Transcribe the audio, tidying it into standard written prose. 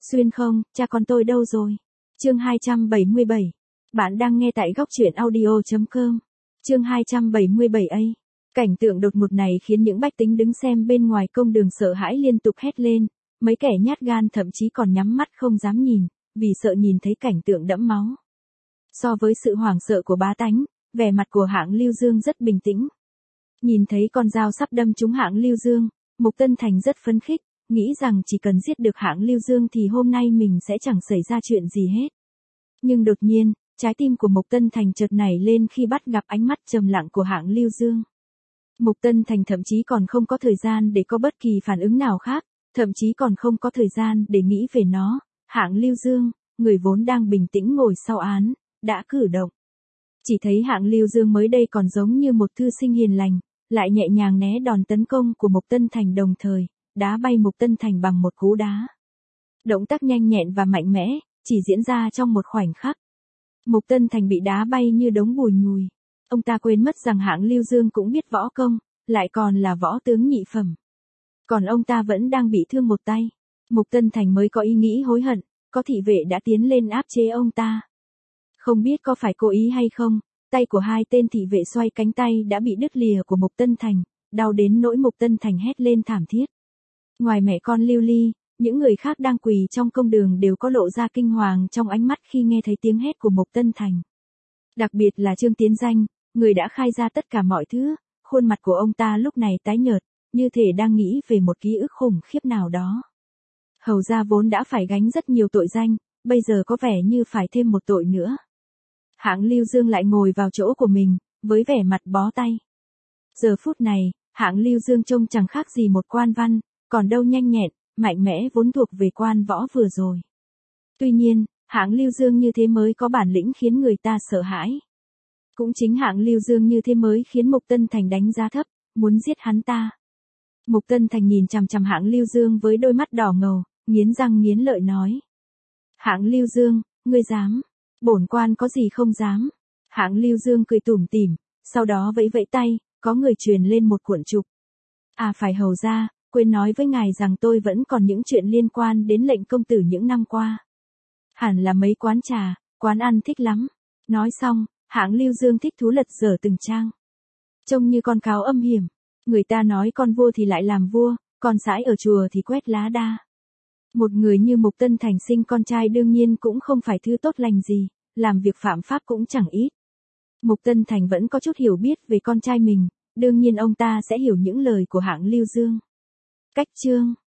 Xuyên không, cha con tôi đâu rồi? Chương 277. Bạn đang nghe tại góc truyện audio.com. Chương 277A. Cảnh tượng đột ngột này khiến những bách tính đứng xem bên ngoài công đường sợ hãi liên tục hét lên, mấy kẻ nhát gan thậm chí còn nhắm mắt không dám nhìn, vì sợ nhìn thấy cảnh tượng đẫm máu. So với sự hoảng sợ của bá tánh, vẻ mặt của Hạng Lưu Dương rất bình tĩnh. Nhìn thấy con dao sắp đâm trúng Hạng Lưu Dương, Mục Tân Thành rất phấn khích, nghĩ rằng chỉ cần giết được Hạng Lưu Dương thì hôm nay mình sẽ chẳng xảy ra chuyện gì hết. Nhưng đột nhiên, trái tim của Mục Tân Thành chợt nảy lên khi bắt gặp ánh mắt trầm lặng của Hạng Lưu Dương. Mục Tân Thành thậm chí còn không có thời gian để có bất kỳ phản ứng nào khác, thậm chí còn không có thời gian để nghĩ về nó. Hạng Lưu Dương, người vốn đang bình tĩnh ngồi sau án, đã cử động. Chỉ thấy Hạng Lưu Dương mới đây còn giống như một thư sinh hiền lành, lại nhẹ nhàng né đòn tấn công của Mục Tân Thành đồng thời, đá bay Mục Tân Thành bằng một cú đá. Động tác nhanh nhẹn và mạnh mẽ, chỉ diễn ra trong một khoảnh khắc. Mục Tân Thành bị đá bay như đống bùi nhùi. Ông ta quên mất rằng Hạng Lưu Dương cũng biết võ công, lại còn là võ tướng nhị phẩm. Còn ông ta vẫn đang bị thương một tay. Mục Tân Thành mới có ý nghĩ hối hận, có thị vệ đã tiến lên áp chế ông ta. Không biết có phải cố ý hay không, tay của hai tên thị vệ xoay cánh tay đã bị đứt lìa của Mục Tân Thành, đau đến nỗi Mục Tân Thành hét lên thảm thiết. Ngoài mẹ con Lưu Ly, những người khác đang quỳ trong công đường đều có lộ ra kinh hoàng trong ánh mắt khi nghe thấy tiếng hét của Mục Tân Thành. Đặc biệt là Trương Tiến Danh, người đã khai ra tất cả mọi thứ, khuôn mặt của ông ta lúc này tái nhợt, như thể đang nghĩ về một ký ức khủng khiếp nào đó. Hầu gia vốn đã phải gánh rất nhiều tội danh, bây giờ có vẻ như phải thêm một tội nữa. Hạng Lưu Dương lại ngồi vào chỗ của mình, với vẻ mặt bó tay. Giờ phút này, Hạng Lưu Dương trông chẳng khác gì một quan văn, còn đâu nhanh nhẹn, mạnh mẽ vốn thuộc về quan võ vừa rồi. Tuy nhiên, Hạng Lưu Dương như thế mới có bản lĩnh khiến người ta sợ hãi. Cũng chính Hạng Lưu Dương như thế mới khiến Mục Tân Thành đánh giá thấp, muốn giết hắn ta. Mục Tân Thành nhìn chằm chằm Hạng Lưu Dương với đôi mắt đỏ ngầu, nghiến răng nghiến lợi nói. Hạng Lưu Dương, ngươi dám? Bổn quan có gì không dám? Hạng Lưu Dương cười tủm tỉm, sau đó vẫy vẫy tay, có người truyền lên một cuộn trục. À phải hầu ra, quên nói với ngài rằng tôi vẫn còn những chuyện liên quan đến lệnh công tử những năm qua. Hẳn là mấy quán trà, quán ăn thích lắm. Nói xong, Hạng Lưu Dương thích thú lật dở từng trang. Trông như con cáo âm hiểm. Người ta nói con vua thì lại làm vua, con sãi ở chùa thì quét lá đa. Một người như Mục Tân Thành sinh con trai đương nhiên cũng không phải thứ tốt lành gì, làm việc phạm pháp cũng chẳng ít. Mục Tân Thành vẫn có chút hiểu biết về con trai mình, đương nhiên ông ta sẽ hiểu những lời của Hạng Lưu Dương. Cách chương